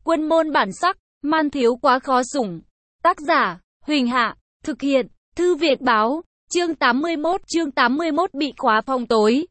Quân môn bản sắc, man thiếu quá khó sủng. Tác giả, Huỳnh Hạ, thực hiện, Thư Viện Báo, chương 81 bị khóa phòng tối.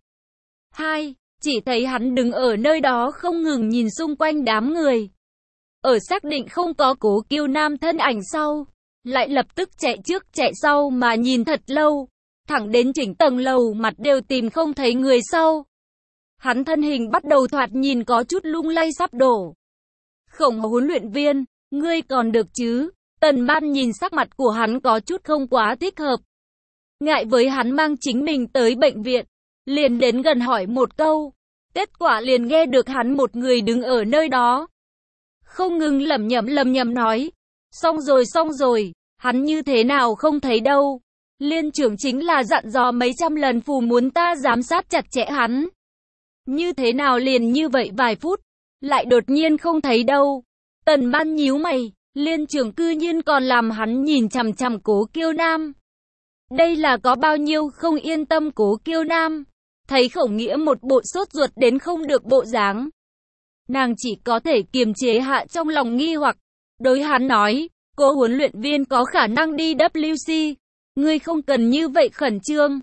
2. Chỉ thấy hắn đứng ở nơi đó không ngừng nhìn xung quanh đám người. Ở xác định không có Cố Kiêu Nam thân ảnh sau, lại lập tức chạy trước chạy sau mà nhìn thật lâu, thẳng đến chỉnh tầng lầu mặt đều tìm không thấy người sau. Hắn thân hình bắt đầu thoạt nhìn có chút lung lay sắp đổ. Khổng huấn luyện viên, ngươi còn được chứ? Tần Ban nhìn sắc mặt của hắn có chút không quá thích hợp. Ngại với hắn mang chính mình tới bệnh viện, liền đến gần hỏi một câu. Kết quả liền nghe được hắn một người đứng ở nơi đó. Không ngừng lẩm nhẩm nói. Xong rồi, hắn như thế nào không thấy đâu. Liên trưởng chính là dặn dò mấy trăm lần phù muốn ta giám sát chặt chẽ hắn. Như thế nào liền như vậy vài phút, lại đột nhiên không thấy đâu. Tần Ban nhíu mày, liên trưởng cư nhiên còn làm hắn nhìn chằm chằm Cố Kiêu Nam. Đây là có bao nhiêu không yên tâm Cố Kiêu Nam. Thấy Khổng Nghĩa một bộ sốt ruột đến không được bộ dáng. Nàng chỉ có thể kiềm chế hạ trong lòng nghi hoặc. Đối hắn nói, Cố huấn luyện viên có khả năng đi WC. Ngươi không cần như vậy khẩn trương.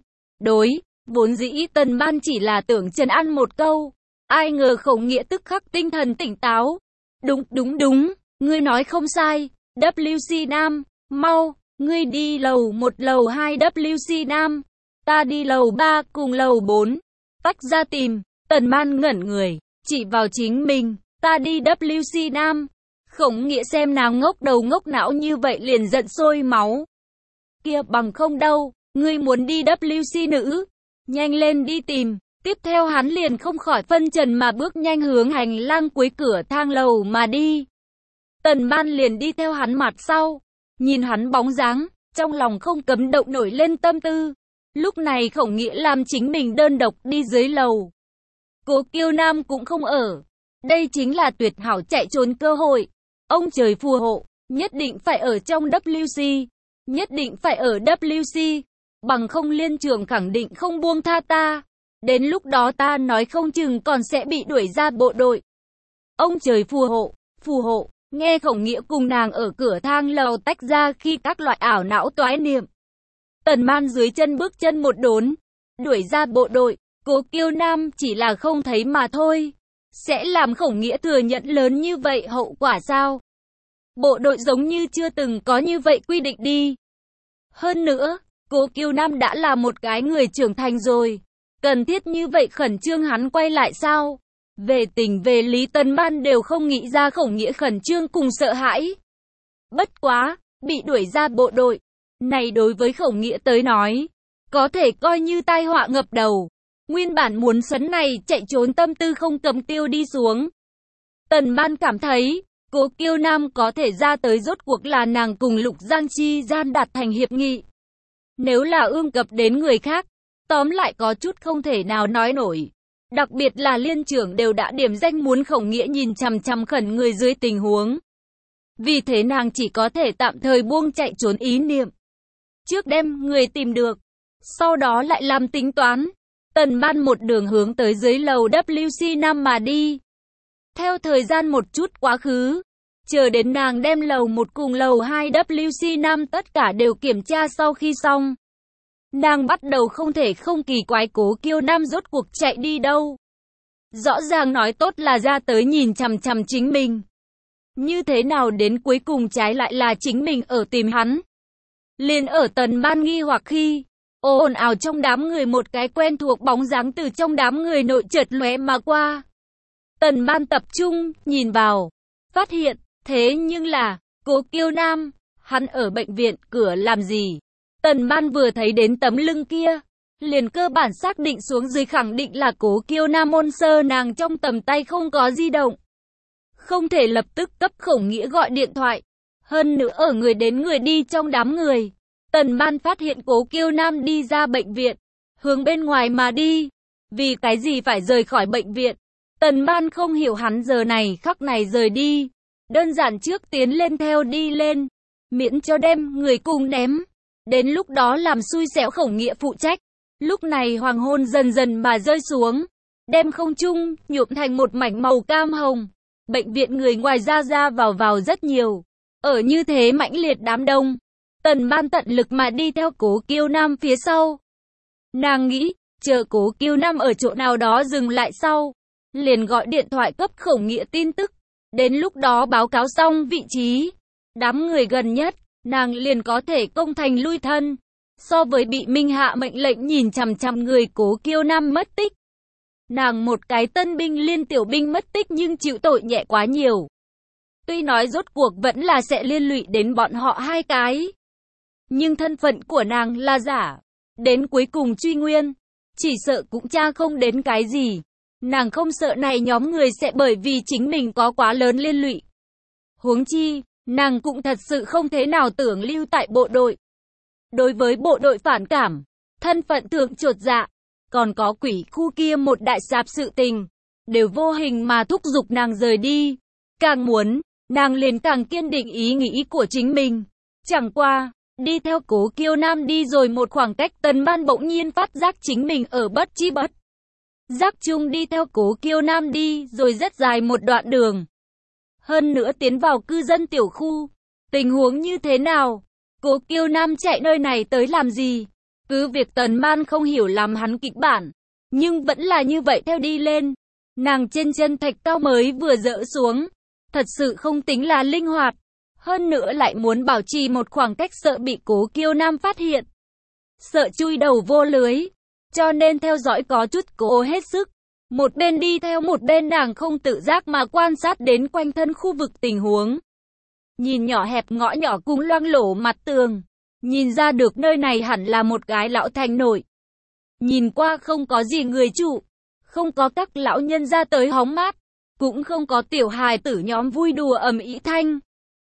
Vốn dĩ Tần Ban chỉ là tưởng trấn an một câu. Ai ngờ Khổng Nghĩa tức khắc tinh thần tỉnh táo. Đúng, ngươi nói không sai. WC Nam, mau, ngươi đi lầu 1 lầu 2 WC Nam. Ta đi lầu 3 cùng lầu 4. Tách ra tìm. Tần Ban ngẩn người, chỉ vào chính mình. Ta đi WC Nam. Khổng Nghĩa xem nàng ngốc đầu ngốc não như vậy liền giận sôi máu. Kia bằng không đâu, ngươi muốn đi WC nữ. Nhanh lên đi tìm. Tiếp theo hắn liền không khỏi phân trần mà bước nhanh hướng hành lang cuối cửa thang lầu mà đi. Tần Ban liền đi theo hắn mặt sau. Nhìn hắn bóng dáng, trong lòng không cấm động nổi lên tâm tư. Lúc này Khổng Nghĩa làm chính mình đơn độc đi dưới lầu. Cố Kiêu Nam cũng không ở. Đây chính là tuyệt hảo chạy trốn cơ hội. Ông trời phù hộ, nhất định phải ở trong WC. Nhất định phải ở WC. Bằng không liên trường khẳng định không buông tha ta. Đến lúc đó ta nói không chừng còn sẽ bị đuổi ra bộ đội. Ông trời phù hộ. Nghe Khổng Nghĩa cùng nàng ở cửa thang lầu tách ra khi các loại ảo não toái niệm. Tần Ban dưới chân bước chân một đốn. Đuổi ra bộ đội. Cố Kiêu Nam chỉ là không thấy mà thôi. Sẽ làm Khổng Nghĩa thừa nhận lớn như vậy hậu quả sao? Bộ đội giống như chưa từng có như vậy quy định đi. Hơn nữa, Cố Kiêu Nam đã là một cái người trưởng thành rồi. Cần thiết như vậy khẩn trương hắn quay lại sao? Về tình về lý Tần Ban đều không nghĩ ra Khổng Nghĩa khẩn trương cùng sợ hãi. Bất quá, bị đuổi ra bộ đội. Này đối với Khổng Nghĩa tới nói, có thể coi như tai họa ngập đầu. Nguyên bản muốn sấn này chạy trốn tâm tư không cầm tiêu đi xuống. Tần Ban cảm thấy, Cố Kiêu Nam có thể ra tới rốt cuộc là nàng cùng Lục Giang chi gian đạt thành hiệp nghị. Nếu là ương cập đến người khác, tóm lại có chút không thể nào nói nổi. Đặc biệt là liên trưởng đều đã điểm danh muốn Khổng Nghĩa nhìn chằm chằm khẩn người dưới tình huống. Vì thế nàng chỉ có thể tạm thời buông chạy trốn ý niệm. Trước đem người tìm được, sau đó lại làm tính toán. Tần Ban một đường hướng tới dưới lầu WC Nam mà đi. Theo thời gian một chút quá khứ, chờ đến nàng đem lầu 1 cùng lầu 2 WC Nam tất cả đều kiểm tra sau khi xong. Nàng bắt đầu không thể không kỳ quái Cố Kiêu Nam rốt cuộc chạy đi đâu. Rõ ràng nói tốt là ra tới nhìn chằm chằm chính mình. Như thế nào đến cuối cùng trái lại là chính mình ở tìm hắn. Liền ở Tần Ban nghi hoặc khi, ồn ào trong đám người một cái quen thuộc bóng dáng từ trong đám người nội chợt lóe mà qua. Tần Ban tập trung, nhìn vào, phát hiện, thế nhưng là, Cố Kiêu Nam, hắn ở bệnh viện, cửa làm gì? Tần Ban vừa thấy đến tấm lưng kia, liền cơ bản xác định xuống dưới khẳng định là Cố Kiêu Nam ôn sơ nàng trong tầm tay không có di động. Không thể lập tức cấp Khổng Nghĩa gọi điện thoại. Hơn nữa ở người đến người đi trong đám người. Tần Ban phát hiện Cố Kiêu Nam đi ra bệnh viện, hướng bên ngoài mà đi. Vì cái gì phải rời khỏi bệnh viện? Tần Ban không hiểu hắn giờ này khắc này rời đi. Đơn giản trước tiến lên theo đi lên, miễn cho đem người cùng ném. Đến lúc đó làm xui xẻo Khổng Nghĩa phụ trách. Lúc này hoàng hôn dần dần mà rơi xuống, đem không trung nhuộm thành một mảnh màu cam hồng. bệnh viện người ngoài ra ra vào rất nhiều. Ở như thế mãnh liệt đám đông, Tần Ban tận lực mà đi theo Cố Kiêu Nam phía sau. Nàng nghĩ, chờ Cố Kiêu Nam ở chỗ nào đó dừng lại sau, liền gọi điện thoại cấp Khổng Nghĩa tin tức. Đến lúc đó báo cáo xong vị trí, đám người gần nhất, nàng liền có thể công thành lui thân. So với bị Minh Hạ mệnh lệnh nhìn chằm chằm người Cố Kiêu Nam mất tích, nàng một cái tân binh liên tiểu binh mất tích nhưng chịu tội nhẹ quá nhiều. Tuy nói rốt cuộc vẫn là sẽ liên lụy đến bọn họ hai cái, nhưng thân phận của nàng là giả. Đến cuối cùng truy nguyên, chỉ sợ cũng tra không đến cái gì. Nàng không sợ này nhóm người sẽ bởi vì chính mình có quá lớn liên lụy. Huống chi, nàng cũng thật sự không thế nào tưởng lưu tại bộ đội. Đối với bộ đội phản cảm, thân phận thường chột dạ, còn có quỷ khu kia một đại sạp sự tình, đều vô hình mà thúc giục nàng rời đi. Càng muốn, nàng liền càng kiên định ý nghĩ của chính mình. Chẳng qua, đi theo Cố Kiêu Nam đi rồi một khoảng cách, Tần Ban bỗng nhiên phát giác chính mình ở bất chi bất giác chung đi theo Cố Kiêu Nam đi rồi rất dài một đoạn đường. Hơn nữa tiến vào cư dân tiểu khu. Tình huống như thế nào? Cố Kiêu Nam chạy nơi này tới làm gì? Cứ việc Tần Ban không hiểu làm hắn kịch bản, nhưng vẫn là như vậy theo đi lên. Nàng trên chân thạch cao mới vừa dỡ xuống, thật sự không tính là linh hoạt. Hơn nữa lại muốn bảo trì một khoảng cách sợ bị Cố Kiêu Nam phát hiện. Sợ chui đầu vô lưới. Cho nên theo dõi có chút cố hết sức. Một bên đi theo một bên nàng không tự giác mà quan sát đến quanh thân khu vực tình huống. Nhìn nhỏ hẹp ngõ nhỏ cùng loang lổ mặt tường. Nhìn ra được nơi này hẳn là một cái lão thành nội. Nhìn qua không có gì người trụ. Không có các lão nhân ra tới hóng mát. Cũng không có tiểu hài tử nhóm vui đùa ầm ĩ thanh.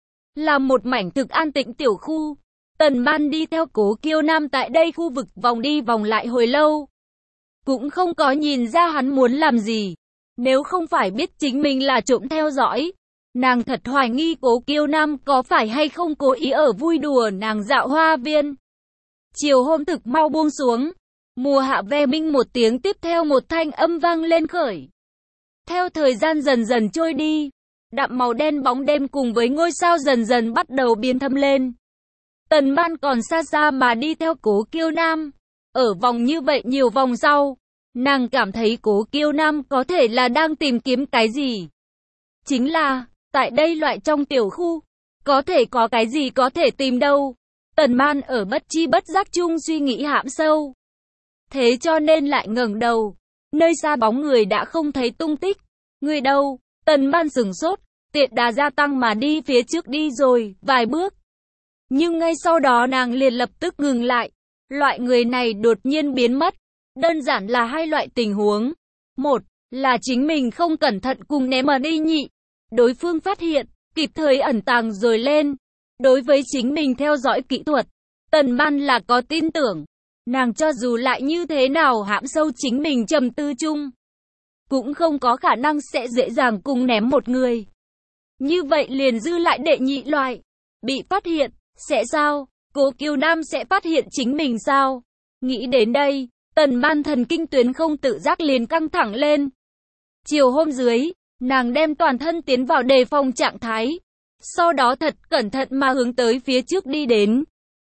Là một mảnh thực an tĩnh tiểu khu. Tần Ban đi theo Cố Kiêu Nam tại đây khu vực vòng đi vòng lại hồi lâu. Cũng không có nhìn ra hắn muốn làm gì. Nếu không phải biết chính mình là trộm theo dõi, nàng thật hoài nghi Cố Kiêu Nam có phải hay không cố ý ở vui đùa nàng dạo hoa viên. Chiều hôm thực mau buông xuống. Mùa hạ ve minh một tiếng tiếp theo một thanh âm vang lên khởi. Theo thời gian dần dần trôi đi, đạm màu đen bóng đêm cùng với ngôi sao dần dần bắt đầu biến thâm lên. Tần Ban còn xa xa mà đi theo Cố Kiêu Nam. Ở vòng như vậy nhiều vòng sau, nàng cảm thấy Cố Kiêu Nam có thể là đang tìm kiếm cái gì. Chính là, tại đây loại trong tiểu khu, có thể có cái gì có thể tìm đâu. Tần Ban ở bất chi bất giác chung suy nghĩ hãm sâu. Thế cho nên lại ngẩng đầu, nơi xa bóng người đã không thấy tung tích. Người đâu? Tần Ban sửng sốt, tiện đà gia tăng mà đi phía trước đi rồi, vài bước. Nhưng ngay sau đó nàng liền lập tức ngừng lại. Loại người này đột nhiên biến mất. Đơn giản là hai loại tình huống. Một, là chính mình không cẩn thận cùng ném ở đi nhị. Đối phương phát hiện, kịp thời ẩn tàng rồi lên. Đối với chính mình theo dõi kỹ thuật, Tần Ban là có tin tưởng. Nàng cho dù lại như thế nào hãm sâu chính mình trầm tư chung, cũng không có khả năng sẽ dễ dàng cùng ném một người. Như vậy liền dư lại đệ nhị loại. Bị phát hiện, sẽ sao? Cố Kiêu Nam sẽ phát hiện chính mình sao? Nghĩ đến đây, Tần Ban thần kinh tuyến không tự giác liền căng thẳng lên. Chiều hôm dưới, nàng đem toàn thân tiến vào đề phòng trạng thái. Sau đó thật cẩn thận mà hướng tới phía trước đi đến.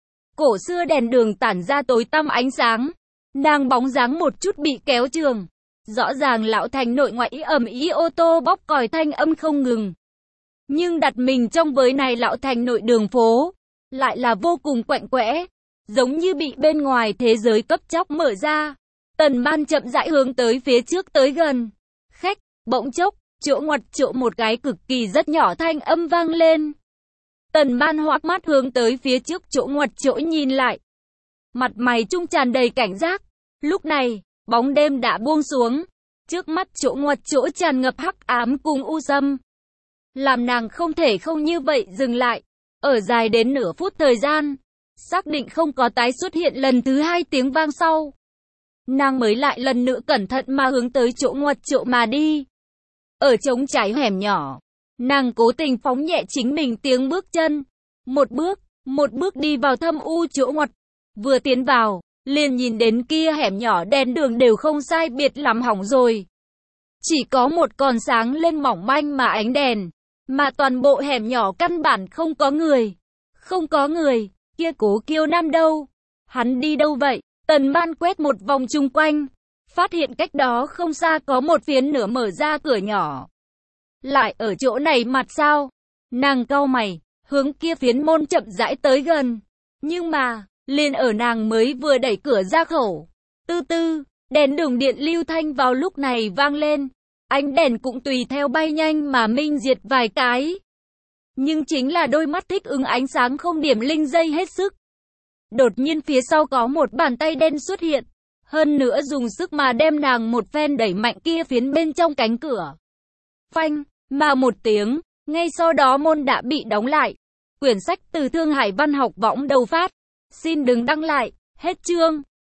Cổ xưa đèn đường tản ra tối tăm ánh sáng. Nàng bóng dáng một chút bị kéo trường. Rõ ràng lão thành nội ngoại ầm ĩ ô tô bóp còi thanh âm không ngừng. Nhưng đặt mình trong với này lão thành nội đường phố, lại là vô cùng quạnh quẽ, giống như bị bên ngoài thế giới cấp chóc mở ra. Tần Ban chậm rãi hướng tới phía trước tới gần. Khách, bỗng chốc, chỗ ngoặt chỗ một cái cực kỳ rất nhỏ thanh âm vang lên. Tần Ban hoắc mắt hướng tới phía trước chỗ ngoặt chỗ nhìn lại. Mặt mày trung tràn đầy cảnh giác. Lúc này, bóng đêm đã buông xuống. Trước mắt chỗ ngoặt chỗ tràn ngập hắc ám cùng u sâm. Làm nàng không thể không như vậy dừng lại. Ở dài đến nửa phút thời gian, xác định không có tái xuất hiện lần thứ hai tiếng vang sau. Nàng mới lại lần nữa cẩn thận mà hướng tới chỗ ngoặt chỗ mà đi. Ở trống trải hẻm nhỏ, nàng cố tình phóng nhẹ chính mình tiếng bước chân. Một bước đi vào thâm u chỗ ngoặt. Vừa tiến vào, liền nhìn đến kia hẻm nhỏ đèn đường đều không sai biệt lắm hỏng rồi. Chỉ có một con sáng lên mỏng manh mà ánh đèn, mà toàn bộ hẻm nhỏ căn bản không có người. Không có người, kia Cố Kiêu Nam đâu? Hắn đi đâu vậy? Tần Ban quét một vòng chung quanh, phát hiện cách đó không xa có một phiến nửa mở ra cửa nhỏ. Lại ở chỗ này mặt sao? Nàng cau mày, hướng kia phiến môn chậm rãi tới gần. Nhưng mà, liền ở nàng mới vừa đẩy cửa ra khẩu. Tư tư, đèn đường điện lưu thanh vào lúc này vang lên. Ánh đèn cũng tùy theo bay nhanh mà minh diệt vài cái. Nhưng chính là đôi mắt thích ứng ánh sáng không điểm linh dây hết sức. Đột nhiên phía sau có một bàn tay đen xuất hiện. Hơn nữa dùng sức mà đem nàng một phen đẩy mạnh kia phiến bên trong cánh cửa. Phanh, mà một tiếng, ngay sau đó môn đã bị đóng lại. Quyển sách từ Thương Hải Văn Học Võng đầu phát. Xin đừng đăng lại, hết chương.